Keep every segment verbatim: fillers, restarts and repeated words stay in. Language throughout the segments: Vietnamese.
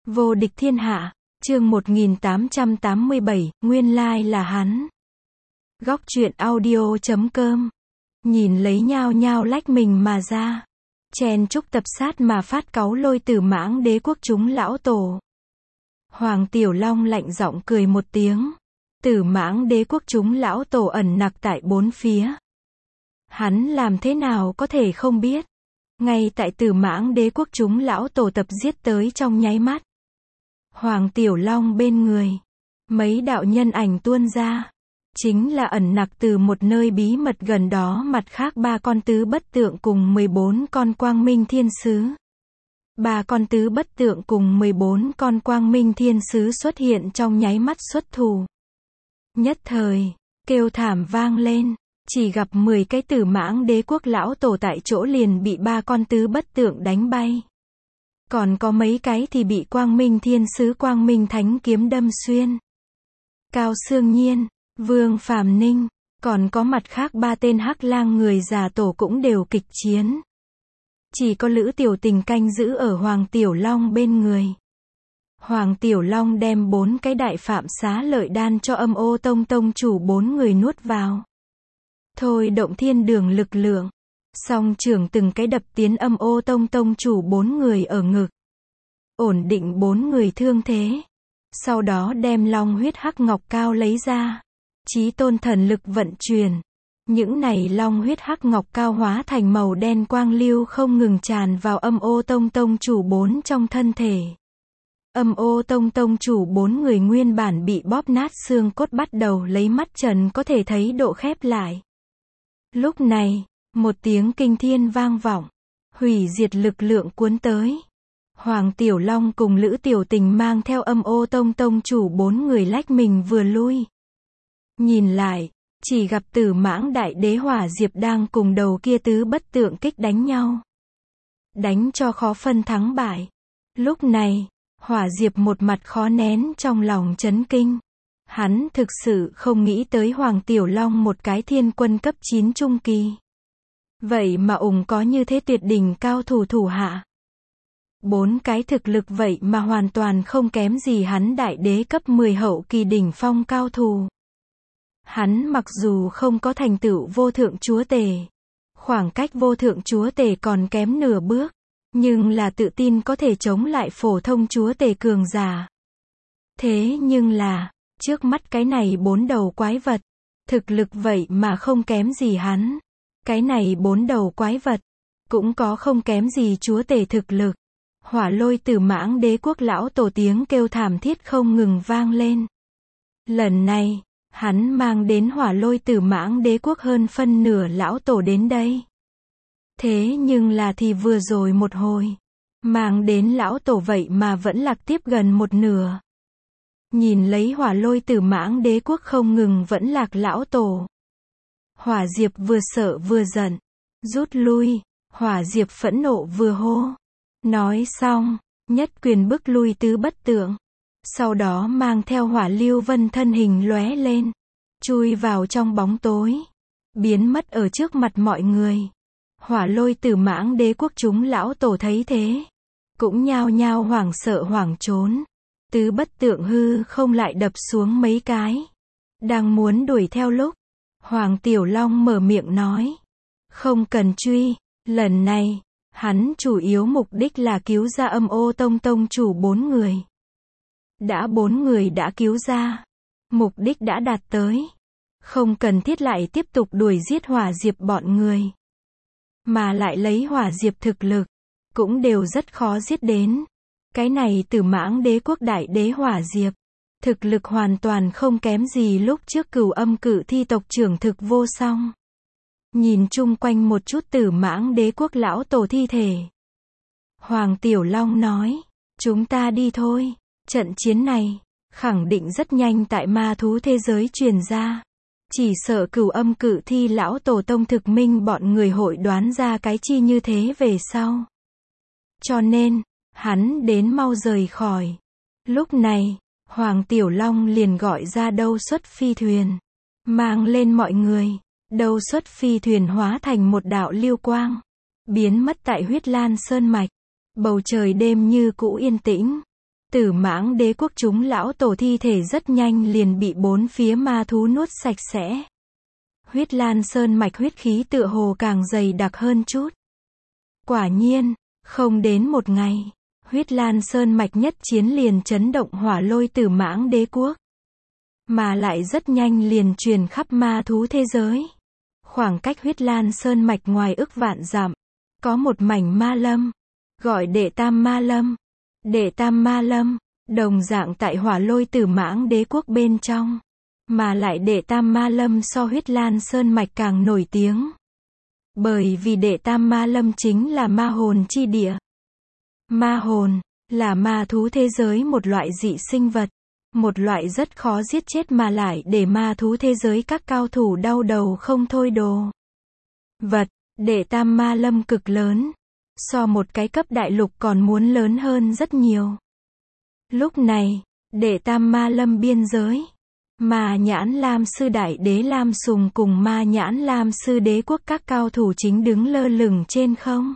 Vô địch thiên hạ, chương một nghìn tám trăm tám mươi bảy, nguyên lai là hắn. Góc truyện audio chấm com. Nhìn lấy nhao nhao lách mình mà ra. Chen chúc tập sát mà phát cáu lôi Tử Mãng Đế quốc chúng lão tổ. Hoàng Tiểu Long lạnh giọng cười một tiếng. Tử Mãng Đế quốc chúng lão tổ ẩn nặc tại bốn phía. Hắn làm thế nào có thể không biết. Ngay tại Tử Mãng Đế quốc chúng lão tổ tập giết tới trong nháy mắt. Hoàng Tiểu Long bên người. Mấy đạo nhân ảnh tuôn ra. Chính là ẩn nặc từ một nơi bí mật gần đó mặt khác ba con tứ bất tượng cùng mười bốn con quang minh thiên sứ. Ba con tứ bất tượng cùng mười bốn con quang minh thiên sứ xuất hiện trong nháy mắt xuất thủ. Nhất thời, kêu thảm vang lên, chỉ gặp mười cái Tử Mãng Đế quốc lão tổ tại chỗ liền bị ba con tứ bất tượng đánh bay. Còn có mấy cái thì bị quang minh thiên sứ quang minh thánh kiếm đâm xuyên. Cao Xương Nhiên, Vương Phàm Ninh, còn có mặt khác ba tên hắc lang người già tổ cũng đều kịch chiến. Chỉ có Lữ Tiểu Tình canh giữ ở Hoàng Tiểu Long bên người. Hoàng Tiểu Long đem bốn cái đại phạm xá lợi đan cho Âm Ô Tông tông chủ bốn người nuốt vào. Thôi động thiên đường lực lượng. Song trưởng từng cái đập tiến Âm Ô Tông tông chủ bốn người ở ngực. Ổn định bốn người thương thế. Sau đó đem long huyết hắc ngọc cao lấy ra. Chí tôn thần lực vận chuyển. Những này long huyết hắc ngọc cao hóa thành màu đen quang lưu không ngừng tràn vào Âm Ô Tông tông chủ bốn trong thân thể. Âm Ô Tông tông chủ bốn người nguyên bản bị bóp nát xương cốt bắt đầu lấy mắt trần có thể thấy độ khép lại. Lúc này, một tiếng kinh thiên vang vọng. Hủy diệt lực lượng cuốn tới. Hoàng Tiểu Long cùng Lữ Tiểu Tình mang theo Âm Ô Tông tông chủ bốn người lách mình vừa lui. Nhìn lại, chỉ gặp Tử Mãng Đại Đế Hỏa Diệp đang cùng đầu kia tứ bất tượng kích đánh nhau. Đánh cho khó phân thắng bại. Lúc này, Hỏa Diệp một mặt khó nén trong lòng chấn kinh. Hắn thực sự không nghĩ tới Hoàng Tiểu Long một cái thiên quân cấp chín trung kỳ. Vậy mà ủng có như thế tuyệt đỉnh cao thủ thủ hạ. Bốn cái thực lực vậy mà hoàn toàn không kém gì hắn đại đế cấp mười hậu kỳ đỉnh phong cao thủ. Hắn mặc dù không có thành tựu vô thượng chúa tể. Khoảng cách vô thượng chúa tể còn kém nửa bước. Nhưng là tự tin có thể chống lại phổ thông chúa tể cường giả. Thế nhưng là, trước mắt cái này bốn đầu quái vật. Thực lực vậy mà không kém gì hắn. Cái này bốn đầu quái vật. Cũng có không kém gì chúa tể thực lực. Hỏa lôi Tử Mãng Đế quốc lão tổ tiếng kêu thảm thiết không ngừng vang lên. Lần này, hắn mang đến hỏa lôi Tử Mãng Đế quốc hơn phân nửa lão tổ đến đây. Thế nhưng là thì vừa rồi một hồi, mang đến lão tổ vậy mà vẫn lạc tiếp gần một nửa. Nhìn lấy hỏa lôi Tử Mãng Đế quốc không ngừng vẫn lạc lão tổ. Hỏa Diệp vừa sợ vừa giận, rút lui, Hỏa Diệp phẫn nộ vừa hô. Nói xong, nhất quyền bức lui tứ bất tượng. Sau đó mang theo hỏa lưu vân thân hình lóe lên. Chui vào trong bóng tối. Biến mất ở trước mặt mọi người. Hỏa lôi Tử Mãng Đế quốc chúng lão tổ thấy thế. Cũng nhao nhao hoảng sợ hoảng trốn. Tứ bất tượng hư không lại đập xuống mấy cái. Đang muốn đuổi theo lúc. Hoàng Tiểu Long mở miệng nói. Không cần truy, lần này. Hắn chủ yếu mục đích là cứu ra Âm Ô Tông tông chủ bốn người. Đã bốn người đã cứu ra. Mục đích đã đạt tới. Không cần thiết lại tiếp tục đuổi giết Hỏa Diệp bọn người. Mà lại lấy Hỏa Diệp thực lực. Cũng đều rất khó giết đến. Cái này Tử Mãng Đế quốc đại đế Hỏa Diệp. Thực lực hoàn toàn không kém gì lúc trước Cửu Âm Cự Thi tộc trưởng Thực Vô Song. Nhìn chung quanh một chút Tử Mãng Đế quốc lão tổ thi thể. Hoàng Tiểu Long nói, chúng ta đi thôi, trận chiến này, khẳng định rất nhanh tại ma thú thế giới truyền ra. Chỉ sợ Cửu Âm Cự Thi lão tổ tông thực minh bọn người hội đoán ra cái chi như thế về sau. Cho nên, hắn đến mau rời khỏi. Lúc này, Hoàng Tiểu Long liền gọi ra Đâu Xuất phi thuyền. Mang lên mọi người. Đâu Xuất phi thuyền hóa thành một đạo lưu quang. Biến mất tại huyết lan sơn mạch. Bầu trời đêm như cũ yên tĩnh. Tử Mãng Đế quốc chúng lão tổ thi thể rất nhanh liền bị bốn phía ma thú nuốt sạch sẽ. Huyết Lan Sơn mạch huyết khí tựa hồ càng dày đặc hơn chút. Quả nhiên, không đến một ngày, Huyết Lan Sơn mạch nhất chiến liền chấn động hỏa lôi Tử Mãng Đế quốc. Mà lại rất nhanh liền truyền khắp ma thú thế giới. Khoảng cách Huyết Lan Sơn mạch ngoài ức vạn dặm, có một mảnh ma lâm, gọi Đệ Tam Ma Lâm. Đệ Tam Ma Lâm, đồng dạng tại hỏa lôi Tử Mãng Đế quốc bên trong. Mà lại Đệ Tam Ma Lâm so Huyết Lan Sơn mạch càng nổi tiếng. Bởi vì Đệ Tam Ma Lâm chính là ma hồn chi địa. Ma hồn, là ma thú thế giới một loại dị sinh vật. Một loại rất khó giết chết mà lại để ma thú thế giới các cao thủ đau đầu không thôi đồ. Vật, Đệ Tam Ma Lâm cực lớn. So một cái cấp đại lục còn muốn lớn hơn rất nhiều. Lúc này, Đệ Tam Ma Lâm biên giới, Ma Nhãn Lam Sư Đại Đế Lam Sùng cùng Ma Nhãn Lam Sư Đế quốc các cao thủ chính đứng lơ lửng trên không.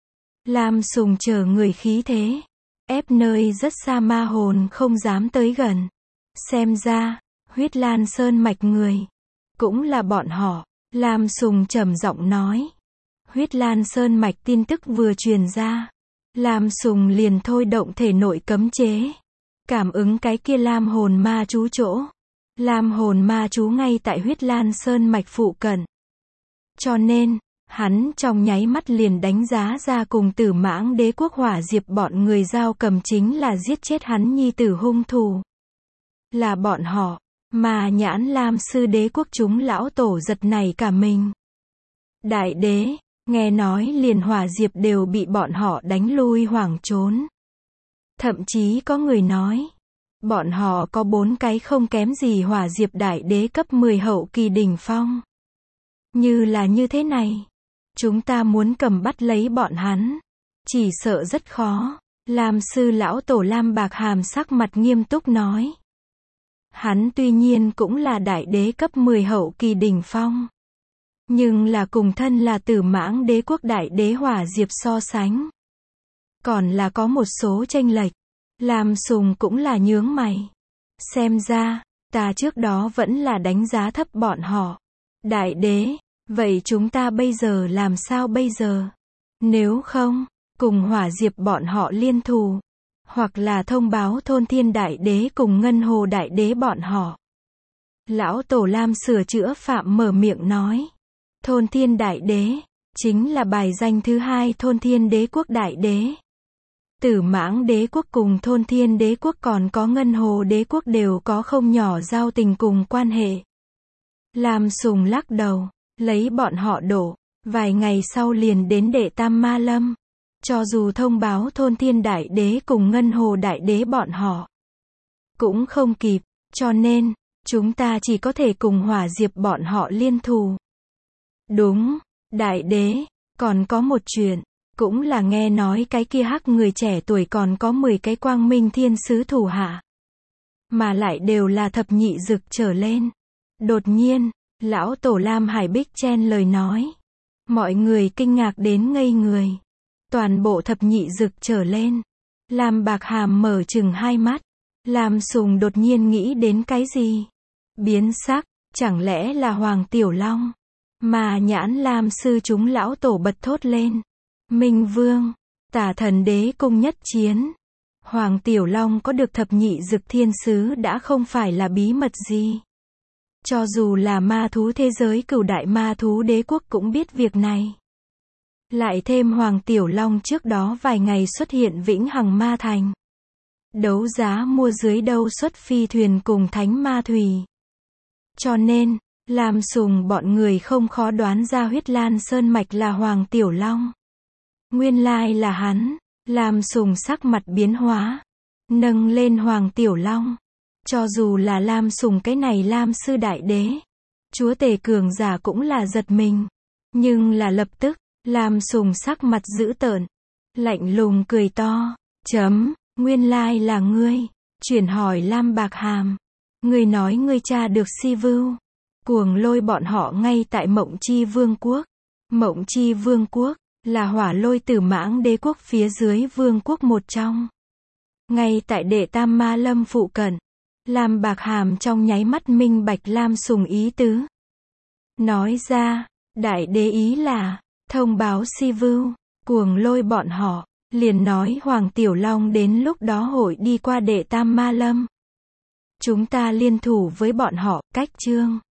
Lam Sùng chờ người khí thế, ép nơi rất xa ma hồn không dám tới gần. Xem ra, Huyết Lan Sơn mạch người, cũng là bọn họ. Lam Sùng trầm giọng nói. Huyết Lan Sơn mạch tin tức vừa truyền ra, Lam Sùng liền thôi động thể nội cấm chế, cảm ứng cái kia Lam hồn ma chú chỗ. Lam hồn ma chú ngay tại Huyết Lan Sơn mạch phụ cận. Cho nên, hắn trong nháy mắt liền đánh giá ra cùng Tử Mãng Đế quốc Hỏa Diệp bọn người giao cầm chính là giết chết hắn nhi tử hung thủ. Là bọn họ. Ma Nhãn Lam Sư Đế quốc chúng lão tổ giật nảy cả mình. Đại đế, nghe nói liền Hỏa Diệp đều bị bọn họ đánh lui hoảng trốn. Thậm chí có người nói, bọn họ có bốn cái không kém gì Hỏa Diệp đại đế cấp mười hậu kỳ đỉnh phong. Như là như thế này, chúng ta muốn cầm bắt lấy bọn hắn, chỉ sợ rất khó. Lam sư lão tổ Lam Bạc Hàm sắc mặt nghiêm túc nói. Hắn tuy nhiên cũng là đại đế cấp mười hậu kỳ đỉnh phong, nhưng là cùng thân là Tử Mãng Đế quốc đại đế Hỏa Diệp so sánh, còn là có một số chênh lệch. Lam Sùng cũng là nhướng mày. Xem ra, ta trước đó vẫn là đánh giá thấp bọn họ. Đại đế, vậy chúng ta bây giờ làm sao bây giờ? Nếu không, cùng Hỏa Diệp bọn họ liên thù, hoặc là thông báo Thôn Thiên Đại Đế cùng Ngân Hồ Đại Đế bọn họ. Lão Tổ Lam sửa chữa phạm mở miệng nói. Thôn Thiên Đại Đế, chính là bài danh thứ hai Thôn Thiên Đế quốc Đại Đế. Tử Mãng Đế quốc cùng Thôn Thiên Đế quốc còn có Ngân Hồ Đế quốc đều có không nhỏ giao tình cùng quan hệ. Lam Sùng lắc đầu, lấy bọn họ đổ, vài ngày sau liền đến Đệ Tam Ma Lâm. Cho dù thông báo Thôn Thiên Đại Đế cùng Ngân Hồ Đại Đế bọn họ, cũng không kịp, cho nên, chúng ta chỉ có thể cùng Hỏa Diệp bọn họ liên thù. Đúng, Đại Đế, còn có một chuyện, cũng là nghe nói cái kia hắc người trẻ tuổi còn có mười cái quang minh thiên sứ thủ hạ. Mà lại đều là thập nhị dực trở lên. Đột nhiên, lão tổ Lam Hải Bích chen lời nói. Mọi người kinh ngạc đến ngây người. Toàn bộ thập nhị dực trở lên. Lam Bạc Hàm mở chừng hai mắt. Lam Sùng đột nhiên nghĩ đến cái gì? Biến sắc, chẳng lẽ là Hoàng Tiểu Long? Mà Nhãn Lam sư chúng lão tổ bật thốt lên. Minh Vương, Tả Thần Đế cung nhất chiến. Hoàng Tiểu Long có được thập nhị dực thiên sứ đã không phải là bí mật gì. Cho dù là ma thú thế giới cửu đại ma thú đế quốc cũng biết việc này. Lại thêm Hoàng Tiểu Long trước đó vài ngày xuất hiện Vĩnh Hằng Ma Thành. Đấu giá mua dưới đâu xuất phi thuyền cùng thánh ma thủy. Cho nên, Lam Sùng bọn người không khó đoán ra Huyết Lan Sơn mạch là Hoàng Tiểu Long. Nguyên lai là hắn. Lam Sùng sắc mặt biến hóa, nâng lên Hoàng Tiểu Long. Cho dù là Lam Sùng cái này Lam sư đại đế, chúa tể cường giả cũng là giật mình. Nhưng là lập tức, Lam Sùng sắc mặt dữ tợn, lạnh lùng cười to, chấm, nguyên lai là ngươi. Chuyển hỏi Lam Bạc Hàm, ngươi nói ngươi cha được Si Vưu, cuồng lôi bọn họ ngay tại Mộng Chi Vương quốc. Mộng Chi Vương quốc là Hỏa Lôi Tử Mãng Đế quốc phía dưới vương quốc một trong. Ngay tại Đệ Tam Ma Lâm phụ cận, Lam Bạc Hàm trong nháy mắt minh bạch Lam Sùng ý tứ. Nói ra, đại đế ý là, thông báo Si Vưu, Cuồng Lôi bọn họ, liền nói Hoàng Tiểu Long đến lúc đó hội đi qua Đệ Tam Ma Lâm. Chúng ta liên thủ với bọn họ, cách chương.